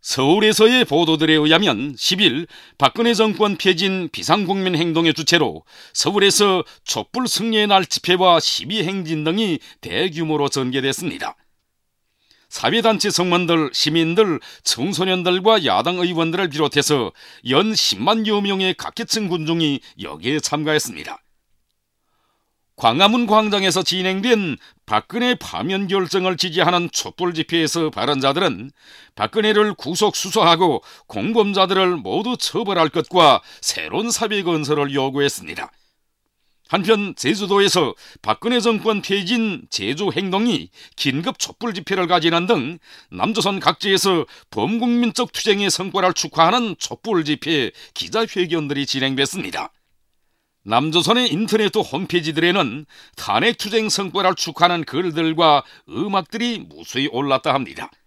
서울에서의 보도들에 의하면 10일 박근혜 정권 폐진 비상국민 행동의 주체로 서울에서 촛불 승리의 날 집회와 시위 행진 등이 대규모로 전개됐습니다. 사회단체 성원들, 시민들, 청소년들과 야당 의원들을 비롯해서 연 10만여 명의 각계층 군중이 여기에 참가했습니다. 광화문 광장에서 진행된 박근혜 파면 결정을 지지하는 촛불 집회에서 발언자들은 박근혜를 구속 수사하고 공범자들을 모두 처벌할 것과 새로운 사회 건설을 요구했습니다. 한편 제주도에서 박근혜 정권 퇴진 제조 행동이 긴급 촛불 집회를 가지는 등 남조선 각지에서 범국민적 투쟁의 성과를 축하하는 촛불 집회 기자회견들이 진행됐습니다. 남조선의 인터넷 홈페이지들에는 탄핵 투쟁 성과를 축하하는 글들과 음악들이 무수히 올랐다 합니다.